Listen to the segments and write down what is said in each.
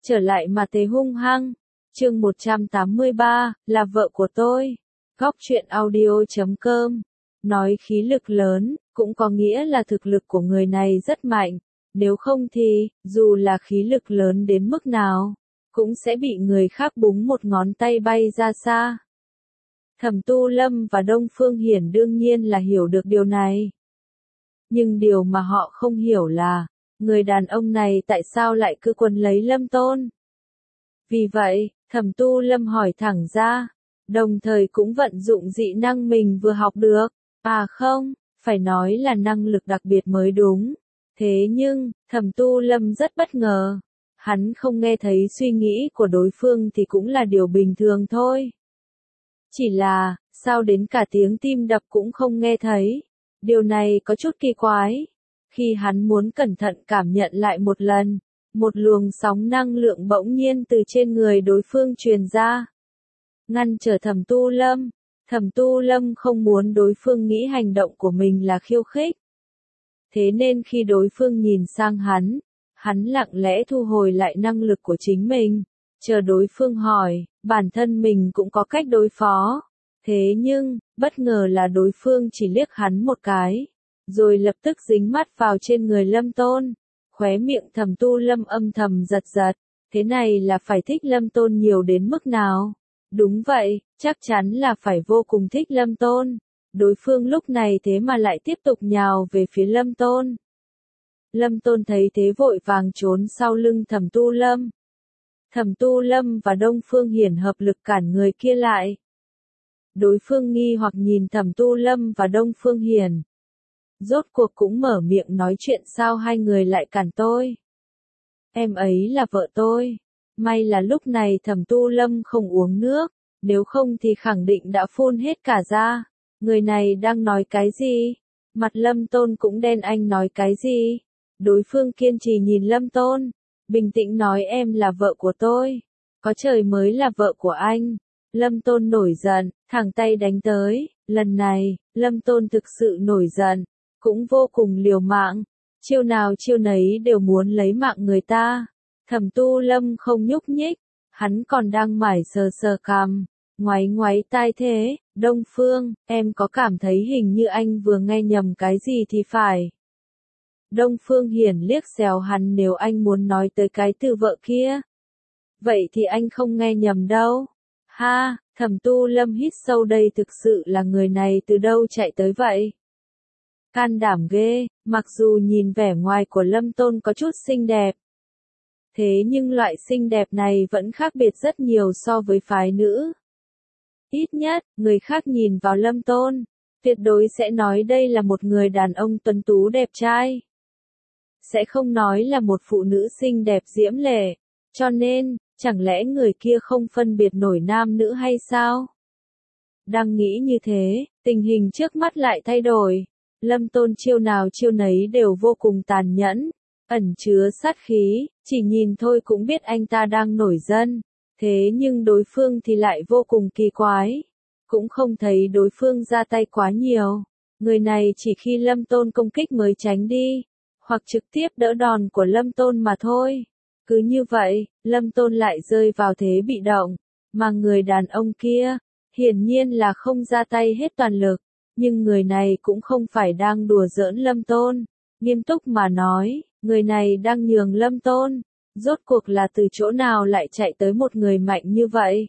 trở lại mà thế hung hăng. Chương 183, là vợ của tôi. Góc truyện audio.com. Nói khí lực lớn, cũng có nghĩa là thực lực của người này rất mạnh. Nếu không thì, dù là khí lực lớn đến mức nào, cũng sẽ bị người khác búng một ngón tay bay ra xa. Thẩm Tu Lâm và Đông Phương Hiển đương nhiên là hiểu được điều này. Nhưng điều mà họ không hiểu là, người đàn ông này tại sao lại cứ quấn lấy Lâm Tôn. Vì vậy, Thẩm Tu Lâm hỏi thẳng ra, đồng thời cũng vận dụng dị năng mình vừa học được. À không, phải nói là năng lực đặc biệt mới đúng. Thế nhưng, Thẩm Tu Lâm rất bất ngờ. Hắn không nghe thấy suy nghĩ của đối phương thì cũng là điều bình thường thôi. Chỉ là, sao đến cả tiếng tim đập cũng không nghe thấy. Điều này có chút kỳ quái. Khi hắn muốn cẩn thận cảm nhận lại một lần, một luồng sóng năng lượng bỗng nhiên từ trên người đối phương truyền ra. Ngăn trở Thẩm Tu Lâm. Thẩm Tu Lâm không muốn đối phương nghĩ hành động của mình là khiêu khích. Thế nên khi đối phương nhìn sang hắn lặng lẽ thu hồi lại năng lực của chính mình, chờ đối phương hỏi, bản thân mình cũng có cách đối phó. Thế nhưng, bất ngờ là đối phương chỉ liếc hắn một cái, rồi lập tức dính mắt vào trên người Lâm Tôn. Khóe miệng Thẩm Tu Lâm âm thầm giật giật, thế này là phải thích Lâm Tôn nhiều đến mức nào? Đúng vậy, chắc chắn là phải vô cùng thích Lâm Tôn. Đối phương lúc này thế mà lại tiếp tục nhào về phía Lâm Tôn. Lâm Tôn thấy thế vội vàng trốn sau lưng Thẩm Tu Lâm. Thẩm Tu Lâm và Đông Phương Hiển hợp lực cản người kia lại. Đối phương nghi hoặc nhìn Thẩm Tu Lâm và Đông Phương Hiển. Rốt cuộc cũng mở miệng nói chuyện, sao hai người lại cản tôi? Em ấy là vợ tôi. May là lúc này Thẩm Tu Lâm không uống nước, nếu không thì khẳng định đã phun hết cả ra. Người này đang nói cái gì? Mặt Lâm Tôn cũng đen, anh nói cái gì? Đối phương kiên trì nhìn Lâm Tôn, bình tĩnh nói em là vợ của tôi. Có trời mới là vợ của anh. Lâm Tôn nổi giận, thẳng tay đánh tới. Lần này, Lâm Tôn thực sự nổi giận, cũng vô cùng liều mạng. Chiêu nào chiêu nấy đều muốn lấy mạng người ta. Thẩm Tu Lâm không nhúc nhích, hắn còn đang mải sờ sờ cằm, ngoáy ngoáy tai thế. Đông Phương, em có cảm thấy hình như anh vừa nghe nhầm cái gì thì phải. Đông Phương Hiển liếc xéo hắn, nếu anh muốn nói tới cái từ vợ kia, vậy thì anh không nghe nhầm đâu. Ha, Thẩm Tu Lâm hít sâu, đây thực sự là người này từ đâu chạy tới vậy? Can đảm ghê, mặc dù nhìn vẻ ngoài của Lâm Tôn có chút xinh đẹp. Thế nhưng loại xinh đẹp này vẫn khác biệt rất nhiều so với phái nữ. Ít nhất, người khác nhìn vào Lâm Tôn, tuyệt đối sẽ nói đây là một người đàn ông tuấn tú đẹp trai. Sẽ không nói là một phụ nữ xinh đẹp diễm lệ. Cho nên, chẳng lẽ người kia không phân biệt nổi nam nữ hay sao? Đang nghĩ như thế, tình hình trước mắt lại thay đổi. Lâm Tôn chiêu nào chiêu nấy đều vô cùng tàn nhẫn, ẩn chứa sát khí, chỉ nhìn thôi cũng biết anh ta đang nổi giận. Thế nhưng đối phương thì lại vô cùng kỳ quái, cũng không thấy đối phương ra tay quá nhiều. Người này chỉ khi Lâm Tôn công kích mới tránh đi, hoặc trực tiếp đỡ đòn của Lâm Tôn mà thôi. Cứ như vậy, Lâm Tôn lại rơi vào thế bị động, mà người đàn ông kia, hiển nhiên là không ra tay hết toàn lực. Nhưng người này cũng không phải đang đùa giỡn Lâm Tôn, nghiêm túc mà nói, người này đang nhường Lâm Tôn. Rốt cuộc là từ chỗ nào lại chạy tới một người mạnh như vậy?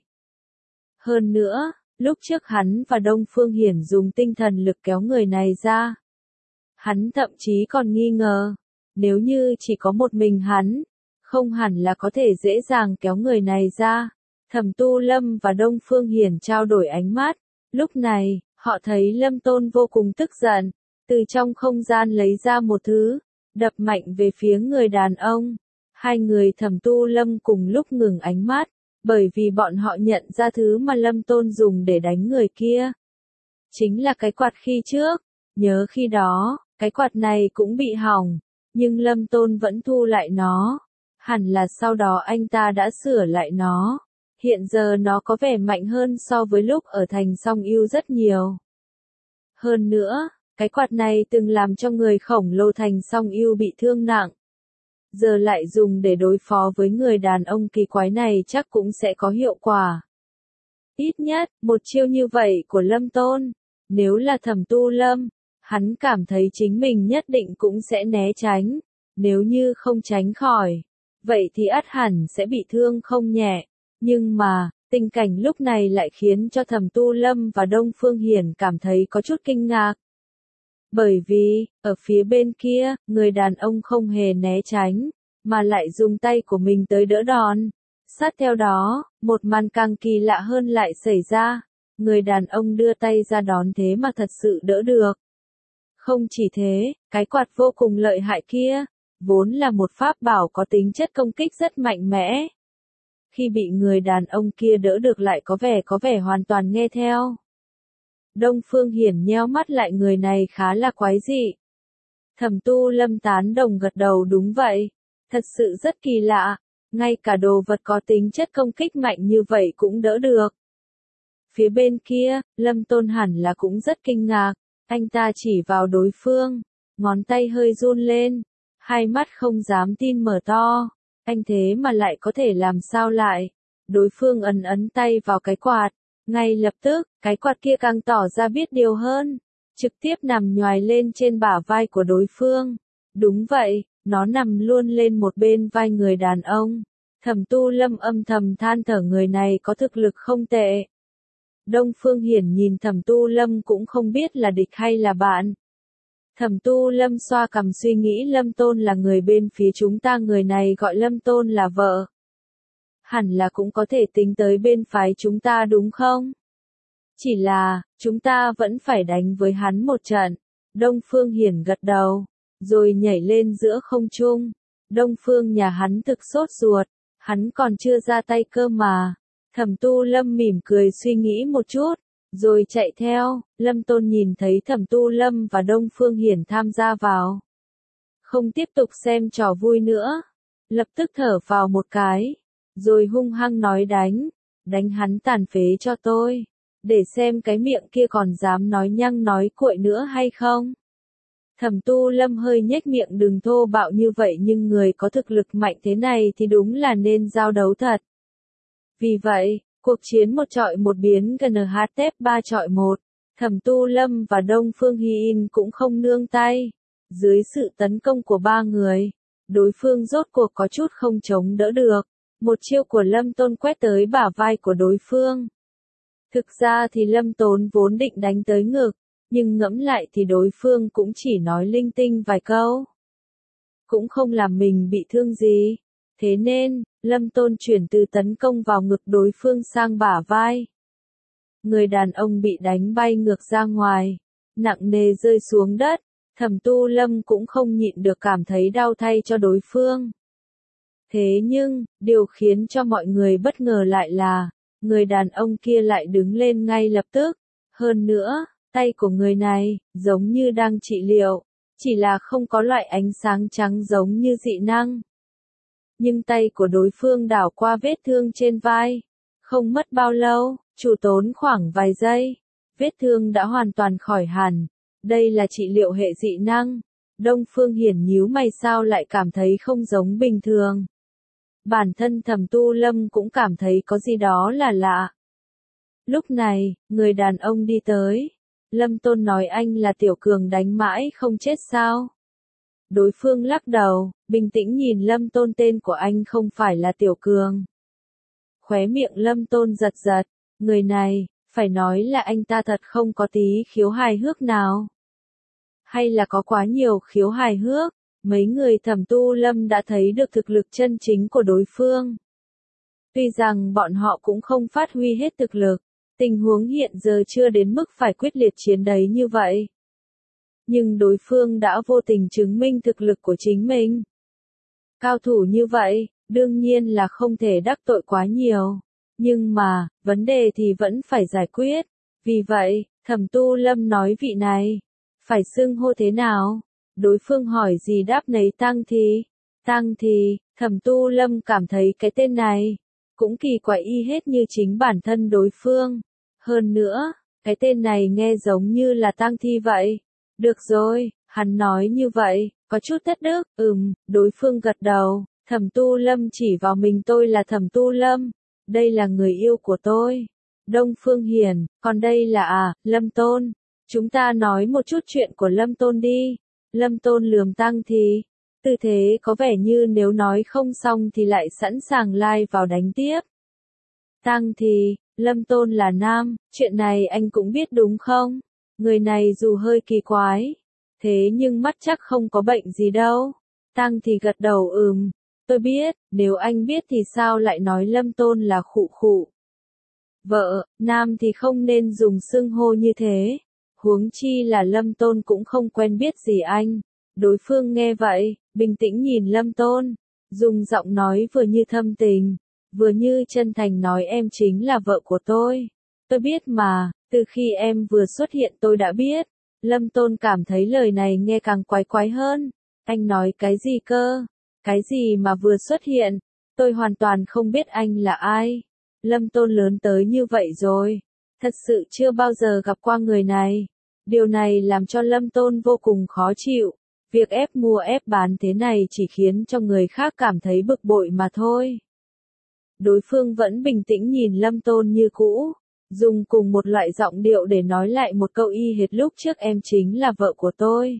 Hơn nữa, lúc trước hắn và Đông Phương Hiển dùng tinh thần lực kéo người này ra. Hắn thậm chí còn nghi ngờ, nếu như chỉ có một mình hắn, không hẳn là có thể dễ dàng kéo người này ra. Thẩm Tu Lâm và Đông Phương Hiển trao đổi ánh mắt. Lúc này, họ thấy Lâm Tôn vô cùng tức giận, từ trong không gian lấy ra một thứ, đập mạnh về phía người đàn ông. Hai người Thẩm Tu Lâm cùng lúc ngừng ánh mắt, bởi vì bọn họ nhận ra thứ mà Lâm Tôn dùng để đánh người kia. Chính là cái quạt khi trước. Nhớ khi đó, cái quạt này cũng bị hỏng, nhưng Lâm Tôn vẫn thu lại nó. Hẳn là sau đó anh ta đã sửa lại nó. Hiện giờ nó có vẻ mạnh hơn so với lúc ở thành Song Yêu rất nhiều. Hơn nữa, cái quạt này từng làm cho người khổng lồ thành Song Yêu bị thương nặng. giờ lại dùng để đối phó với người đàn ông kỳ quái này chắc cũng sẽ có hiệu quả. Ít nhất, một chiêu như vậy của Lâm Tôn, nếu là Thẩm Tu Lâm, hắn cảm thấy chính mình nhất định cũng sẽ né tránh, nếu như không tránh khỏi, vậy thì ắt hẳn sẽ bị thương không nhẹ, nhưng mà, tình cảnh lúc này lại khiến cho Thẩm Tu Lâm và Đông Phương Hiển cảm thấy có chút kinh ngạc. Bởi vì, ở phía bên kia, người đàn ông không hề né tránh, mà lại dùng tay của mình tới đỡ đòn. Sát theo đó, một màn càng kỳ lạ hơn lại xảy ra, người đàn ông đưa tay ra đón thế mà thật sự đỡ được. Không chỉ thế, cái quạt vô cùng lợi hại kia, vốn là một pháp bảo có tính chất công kích rất mạnh mẽ. Khi bị người đàn ông kia đỡ được lại có vẻ hoàn toàn nghe theo. Đông Phương Hiển nheo mắt lại, người này khá là quái dị. Thẩm Tu Lâm tán đồng gật đầu, đúng vậy, thật sự rất kỳ lạ, ngay cả đồ vật có tính chất công kích mạnh như vậy cũng đỡ được. Phía bên kia, Lâm Tôn hẳn là cũng rất kinh ngạc, anh ta chỉ vào đối phương, ngón tay hơi run lên, hai mắt không dám tin mở to, anh thế mà lại có thể làm sao lại. Đối phương ấn tay vào cái quạt, ngay lập tức, cái quạt kia càng tỏ ra biết điều hơn, trực tiếp nằm nhoài lên trên bả vai của đối phương. Đúng vậy, nó nằm luôn lên một bên vai người đàn ông. Thẩm Tu Lâm âm thầm than thở, người này có thực lực không tệ. Đông Phương Hiển nhìn Thẩm Tu Lâm cũng không biết là địch hay là bạn. Thẩm Tu Lâm xoa cằm suy nghĩ, Lâm Tôn là người bên phía chúng ta, người này gọi Lâm Tôn là vợ. Hẳn là cũng có thể tính tới bên phái chúng ta đúng không? Chỉ là, chúng ta vẫn phải đánh với hắn một trận. Đông Phương Hiển gật đầu, rồi nhảy lên giữa không trung. Đông Phương nhà hắn thực sốt ruột, hắn còn chưa ra tay cơ mà. Thẩm Tu Lâm mỉm cười suy nghĩ một chút, rồi chạy theo. Lâm Tôn nhìn thấy Thẩm Tu Lâm và Đông Phương Hiển tham gia vào, không tiếp tục xem trò vui nữa, lập tức thở vào một cái, rồi hung hăng nói đánh hắn tàn phế cho tôi, để xem cái miệng kia còn dám nói nhăng nói cuội nữa hay không. Thẩm Tu Lâm hơi nhếch miệng, đừng thô bạo như vậy, nhưng người có thực lực mạnh thế này thì đúng là nên giao đấu thật. Vì vậy, cuộc chiến một trọi một biến gần HT 3 trọi 1, Thẩm Tu Lâm và Đông Phương Hin cũng không nương tay. Dưới sự tấn công của ba người, đối phương rốt cuộc có chút không chống đỡ được. Một chiêu của Lâm Tôn quét tới bả vai của đối phương. Thực ra thì Lâm Tôn vốn định đánh tới ngực, nhưng ngẫm lại thì đối phương cũng chỉ nói linh tinh vài câu, cũng không làm mình bị thương gì. Thế nên, Lâm Tôn chuyển từ tấn công vào ngực đối phương sang bả vai. Người đàn ông bị đánh bay ngược ra ngoài, nặng nề rơi xuống đất. Thẩm Tu Lâm cũng không nhịn được cảm thấy đau thay cho đối phương. Thế nhưng, điều khiến cho mọi người bất ngờ lại là, người đàn ông kia lại đứng lên ngay lập tức. Hơn nữa, tay của người này, giống như đang trị liệu, chỉ là không có loại ánh sáng trắng giống như dị năng. Nhưng tay của đối phương đảo qua vết thương trên vai. Không mất bao lâu, chủ tốn khoảng vài giây, vết thương đã hoàn toàn khỏi hẳn. Đây là trị liệu hệ dị năng. Đông Phương Hiển nhíu mày, sao lại cảm thấy không giống bình thường. Bản thân Thẩm Tu Lâm cũng cảm thấy có gì đó là lạ. Lúc này, người đàn ông đi tới. Lâm Tôn nói, anh là Tiểu Cường đánh mãi không chết sao? Đối phương lắc đầu, bình tĩnh nhìn Lâm Tôn, tên của anh không phải là Tiểu Cường. Khóe miệng Lâm Tôn giật giật, người này, phải nói là anh ta thật không có tí khiếu hài hước nào. Hay là có quá nhiều khiếu hài hước, mấy người Thẩm Tu Lâm đã thấy được thực lực chân chính của đối phương. Tuy rằng bọn họ cũng không phát huy hết thực lực, tình huống hiện giờ chưa đến mức phải quyết liệt chiến đấy như vậy. Nhưng đối phương đã vô tình chứng minh thực lực của chính mình. Cao thủ như vậy, đương nhiên là không thể đắc tội quá nhiều. Nhưng mà, vấn đề thì vẫn phải giải quyết. Vì vậy, Thẩm Tu Lâm nói, vị này, phải xưng hô thế nào? Đối phương hỏi gì đáp nấy, Tăng thì, Thẩm Tu Lâm cảm thấy cái tên này cũng kỳ quái y hết như chính bản thân đối phương. Hơn nữa, cái tên này nghe giống như là Tăng Thi vậy. Được rồi, Hắn nói như vậy, có chút thất đức, đối phương gật đầu, Thẩm Tu Lâm chỉ vào mình tôi là Thẩm Tu Lâm, đây là người yêu của tôi. Đông Phương Hiền, còn đây là Lâm Tôn. Chúng ta nói một chút chuyện của Lâm Tôn đi. Lâm Tôn lườm Tăng Thì. Tư thế có vẻ như nếu nói không xong thì lại sẵn sàng lai vào đánh tiếp. Tăng Thì, Lâm Tôn là nam, chuyện này anh cũng biết đúng không? Người này dù hơi kỳ quái, thế nhưng mắt chắc không có bệnh gì đâu. Tăng Thì gật đầu tôi biết, nếu anh biết thì sao lại nói Lâm Tôn là khụ khụ. Vợ, nam thì không nên dùng xưng hô như thế. Huống chi là Lâm Tôn cũng không quen biết gì anh. Đối phương nghe vậy, bình tĩnh nhìn Lâm Tôn, dùng giọng nói vừa như thâm tình, vừa như chân thành nói em chính là vợ của tôi. Tôi biết mà, từ khi em vừa xuất hiện tôi đã biết. Lâm Tôn cảm thấy lời này nghe càng quái quái hơn. Anh nói cái gì cơ? Cái gì mà vừa xuất hiện? Tôi hoàn toàn không biết anh là ai. Lâm Tôn lớn tới như vậy rồi, thật sự chưa bao giờ gặp qua người này. Điều này làm cho Lâm Tôn vô cùng khó chịu. Việc ép mua ép bán thế này chỉ khiến cho người khác cảm thấy bực bội mà thôi. Đối phương vẫn bình tĩnh nhìn Lâm Tôn như cũ, dùng cùng một loại giọng điệu để nói lại một câu y hệt lúc trước em chính là vợ của tôi.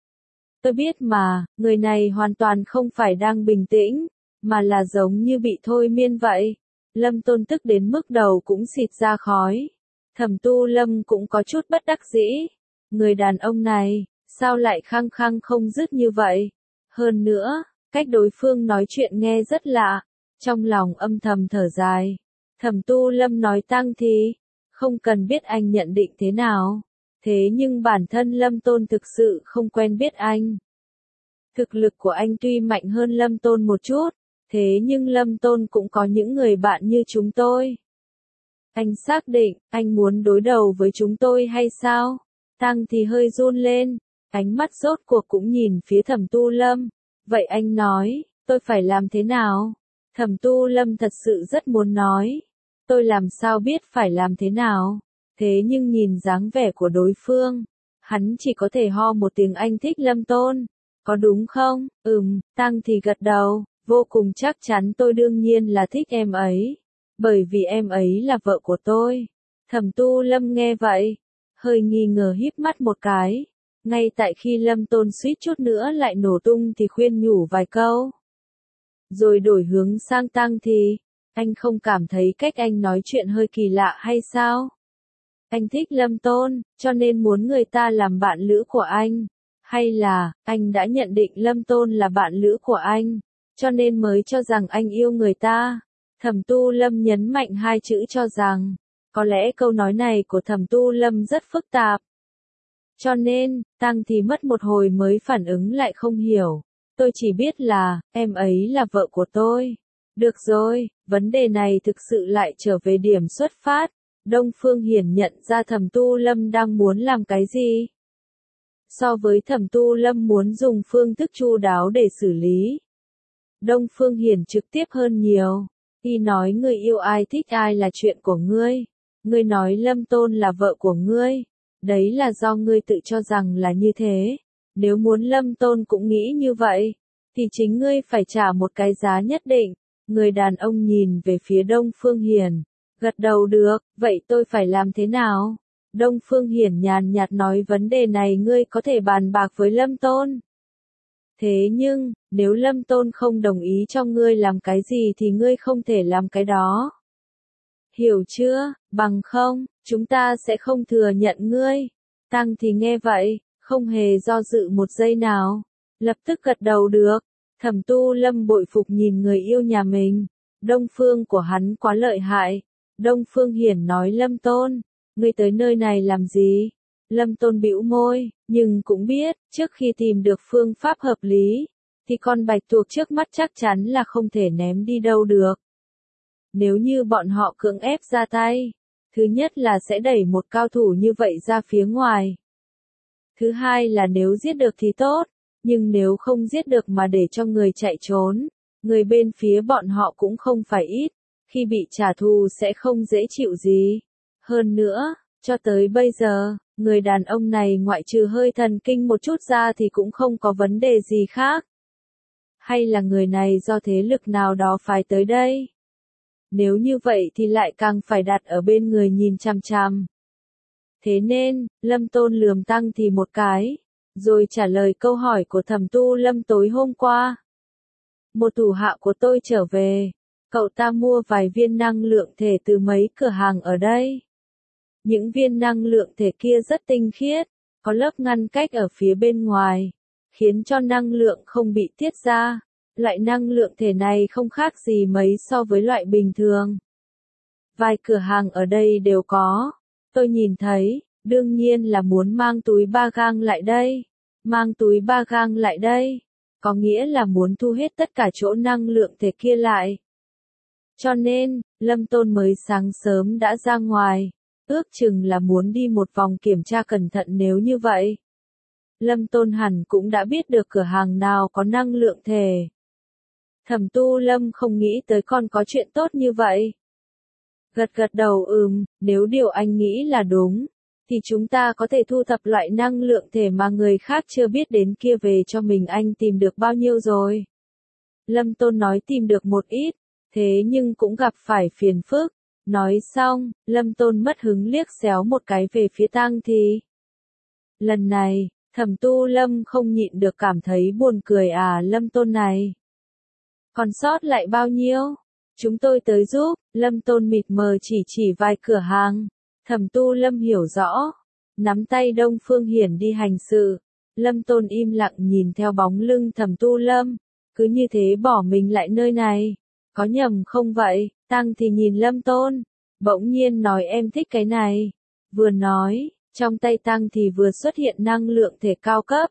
Tôi biết mà, người này hoàn toàn không phải đang bình tĩnh, mà là giống như bị thôi miên vậy. Lâm Tôn tức đến mức đầu cũng xịt ra khói. Thẩm Tu Lâm cũng có chút bất đắc dĩ. Người đàn ông này, sao lại khăng khăng không dứt như vậy? Hơn nữa, cách đối phương nói chuyện nghe rất lạ. Trong lòng âm thầm thở dài. Thẩm Tu Lâm nói Tăng Thì, không cần biết anh nhận định thế nào. Thế nhưng bản thân Lâm Tôn thực sự không quen biết anh. Thực lực của anh tuy mạnh hơn Lâm Tôn một chút, thế nhưng Lâm Tôn cũng có những người bạn như chúng tôi. Anh xác định, anh muốn đối đầu với chúng tôi hay sao? Tăng Thì hơi run lên, ánh mắt rốt cuộc cũng nhìn phía Thẩm Tu Lâm. Vậy anh nói, tôi phải làm thế nào? Thẩm Tu Lâm thật sự rất muốn nói. Tôi làm sao biết phải làm thế nào? Thế nhưng nhìn dáng vẻ của đối phương, hắn chỉ có thể ho một tiếng anh thích Lâm Tôn. Có đúng không? Tăng Thì gật đầu, vô cùng chắc chắn tôi đương nhiên là thích em ấy. Bởi vì em ấy là vợ của tôi. Thẩm Tu Lâm nghe vậy, hơi nghi ngờ híp mắt một cái. Ngay tại khi Lâm Tôn suýt chút nữa lại nổ tung thì khuyên nhủ vài câu. Rồi đổi hướng sang Tăng Thì, anh không cảm thấy cách anh nói chuyện hơi kỳ lạ hay sao? Anh thích Lâm Tôn, cho nên muốn người ta làm bạn lữ của anh. Hay là, anh đã nhận định Lâm Tôn là bạn lữ của anh, cho nên mới cho rằng anh yêu người ta. Thẩm Tu Lâm nhấn mạnh hai chữ cho rằng, có lẽ câu nói này của Thẩm Tu Lâm rất phức tạp. Cho nên, Tăng Thì mất một hồi mới phản ứng lại không hiểu. Tôi chỉ biết là, em ấy là vợ của tôi. Được rồi, vấn đề này thực sự lại trở về điểm xuất phát. Đông Phương Hiển nhận ra Thẩm Tu Lâm đang muốn làm cái gì. So với Thẩm Tu Lâm muốn dùng phương thức chu đáo để xử lý, Đông Phương Hiển trực tiếp hơn nhiều. Y nói người yêu ai thích ai là chuyện của ngươi. Ngươi nói Lâm Tôn là vợ của ngươi. Đấy là do ngươi tự cho rằng là như thế. Nếu muốn Lâm Tôn cũng nghĩ như vậy, thì chính ngươi phải trả một cái giá nhất định. Người đàn ông nhìn về phía Đông Phương Hiển, gật đầu được, vậy tôi phải làm thế nào? Đông Phương Hiển nhàn nhạt nói vấn đề này ngươi có thể bàn bạc với Lâm Tôn. Thế nhưng, nếu Lâm Tôn không đồng ý cho ngươi làm cái gì thì ngươi không thể làm cái đó. Hiểu chưa? Bằng không, chúng ta sẽ không thừa nhận ngươi. Tăng Thì nghe vậy, không hề do dự một giây nào. Lập tức gật đầu được. Thẩm Tu Lâm bội phục nhìn người yêu nhà mình. Đông Phương của hắn quá lợi hại. Đông Phương Hiển nói Lâm Tôn, ngươi tới nơi này làm gì? Lâm Tôn bĩu môi, nhưng cũng biết, trước khi tìm được phương pháp hợp lý, thì con bạch tuộc trước mắt chắc chắn là không thể ném đi đâu được. Nếu như bọn họ cưỡng ép ra tay, thứ nhất là sẽ đẩy một cao thủ như vậy ra phía ngoài. Thứ hai là nếu giết được thì tốt, nhưng nếu không giết được mà để cho người chạy trốn, người bên phía bọn họ cũng không phải ít, khi bị trả thù sẽ không dễ chịu gì. Hơn nữa, cho tới bây giờ, Người đàn ông này ngoại trừ hơi thần kinh một chút ra thì cũng không có vấn đề gì khác. Hay là người này do thế lực nào đó phái tới đây? Nếu như vậy thì lại càng phải đặt ở bên người nhìn chằm chằm. Thế nên, Lâm Tôn lườm Tăng thì một cái, rồi trả lời câu hỏi của Thẩm Tu Lâm tối hôm qua. Một thủ hạ của tôi trở về, cậu ta mua vài viên năng lượng thể từ mấy cửa hàng ở đây. Những viên năng lượng thể kia rất tinh khiết, có lớp ngăn cách ở phía bên ngoài, khiến cho năng lượng không bị tiết ra. Loại năng lượng thể này không khác gì mấy so với loại bình thường. Vài cửa hàng ở đây đều có. Tôi nhìn thấy, đương nhiên là muốn mang túi ba gang lại đây. Mang túi ba gang lại đây, có nghĩa là muốn thu hết tất cả chỗ năng lượng thể kia lại. Cho nên, Lâm Tôn mới sáng sớm đã ra ngoài, ước chừng là muốn đi một vòng kiểm tra cẩn thận nếu như vậy. Lâm Tôn hẳn cũng đã biết được cửa hàng nào có năng lượng thể. Thẩm Tu Lâm không nghĩ tới còn có chuyện tốt như vậy. Gật gật đầu nếu điều anh nghĩ là đúng, thì chúng ta có thể thu thập loại năng lượng thể mà người khác chưa biết đến kia về cho mình. Anh tìm được bao nhiêu rồi? Lâm Tôn nói tìm được một ít, thế nhưng cũng gặp phải phiền phức. Nói xong, Lâm Tôn mất hứng liếc xéo một cái về phía Tang Thì. Lần này, Thẩm Tu Lâm không nhịn được cảm thấy buồn cười Lâm Tôn này. Còn sót lại bao nhiêu? Chúng tôi tới giúp. Lâm Tôn mịt mờ chỉ vài cửa hàng. Thẩm Tu Lâm hiểu rõ. Nắm tay Đông Phương Hiển đi hành sự. Lâm Tôn im lặng nhìn theo bóng lưng Thẩm Tu Lâm. Cứ như thế bỏ mình lại nơi này. Có nhầm không vậy? Tăng thì nhìn Lâm Tôn. Bỗng nhiên nói em thích cái này. Vừa nói, trong tay Tăng thì vừa xuất hiện năng lượng thể cao cấp.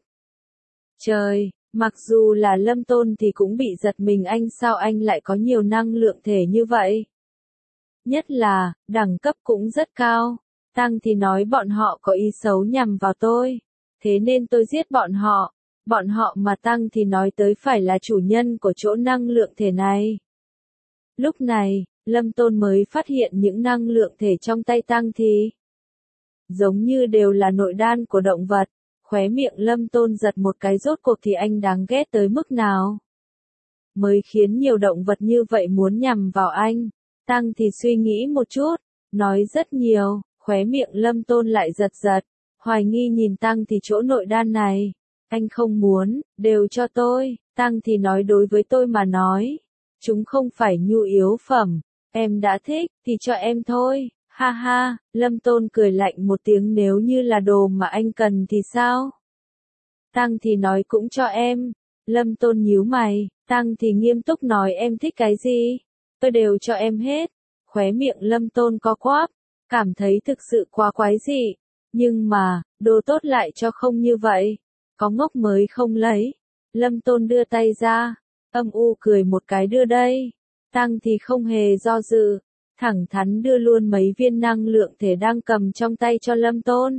Trời! Mặc dù là Lâm Tôn thì cũng bị giật mình, sao anh lại có nhiều năng lượng thể như vậy? Nhất là, đẳng cấp cũng rất cao. Tăng thì nói bọn họ có ý xấu nhằm vào tôi. Thế nên tôi giết bọn họ. Bọn họ mà Tăng thì nói tới phải là chủ nhân của chỗ năng lượng thể này. Lúc này, Lâm Tôn mới phát hiện những năng lượng thể trong tay Tăng thì giống như đều là nội đan của động vật. Khóe miệng Lâm Tôn giật một cái, rốt cuộc thì anh đáng ghét tới mức nào? Mới khiến nhiều động vật như vậy muốn nhằm vào anh. Tăng thì suy nghĩ một chút, nói rất nhiều, khóe miệng Lâm Tôn lại giật giật, hoài nghi nhìn Tăng thì chỗ nội đan này. Anh không muốn, đều cho tôi. Tăng thì nói đối với tôi mà nói, chúng không phải nhu yếu phẩm, em đã thích, thì cho em thôi. Ha ha, Lâm Tôn cười lạnh một tiếng, nếu như là đồ mà anh cần thì sao? Tăng thì nói cũng cho em. Lâm Tôn nhíu mày, Tăng thì nghiêm túc nói em thích cái gì? Tôi đều cho em hết. Khóe miệng Lâm Tôn co quắp, cảm thấy thực sự quá quái dị. Nhưng mà, đồ tốt lại cho không như vậy. Có ngốc mới không lấy. Lâm Tôn đưa tay ra, âm u cười một cái đưa đây. Tăng thì không hề do dự. Thẳng thắn đưa luôn mấy viên năng lượng thể đang cầm trong tay cho Lâm Tôn.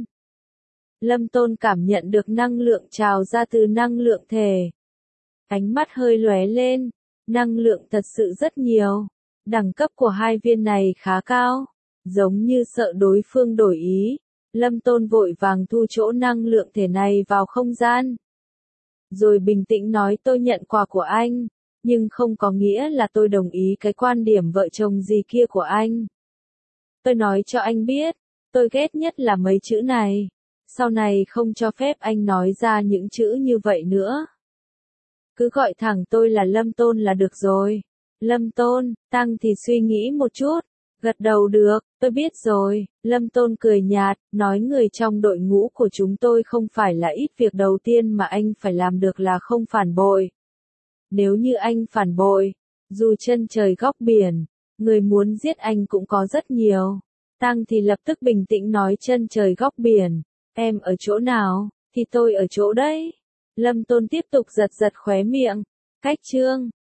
Lâm Tôn cảm nhận được năng lượng trào ra từ năng lượng thể. Ánh mắt hơi lóe lên, năng lượng thật sự rất nhiều. Đẳng cấp của hai viên này khá cao, giống như sợ đối phương đổi ý. Lâm Tôn vội vàng thu chỗ năng lượng thể này vào không gian. Rồi bình tĩnh nói tôi nhận quà của anh. Nhưng không có nghĩa là tôi đồng ý cái quan điểm vợ chồng gì kia của anh. Tôi nói cho anh biết, tôi ghét nhất là mấy chữ này. Sau này không cho phép anh nói ra những chữ như vậy nữa. Cứ gọi thẳng tôi là Lâm Tôn là được rồi. Lâm Tôn, Tăng thì suy nghĩ một chút, gật đầu được, tôi biết rồi. Lâm Tôn cười nhạt, nói người trong đội ngũ của chúng tôi không phải là ít, việc đầu tiên mà anh phải làm được là không phản bội. Nếu như anh phản bội, dù chân trời góc biển, người muốn giết anh cũng có rất nhiều. Tăng thì lập tức bình tĩnh nói chân trời góc biển, em ở chỗ nào, thì tôi ở chỗ đấy. Lâm Tôn tiếp tục giật giật khóe miệng, cách chương.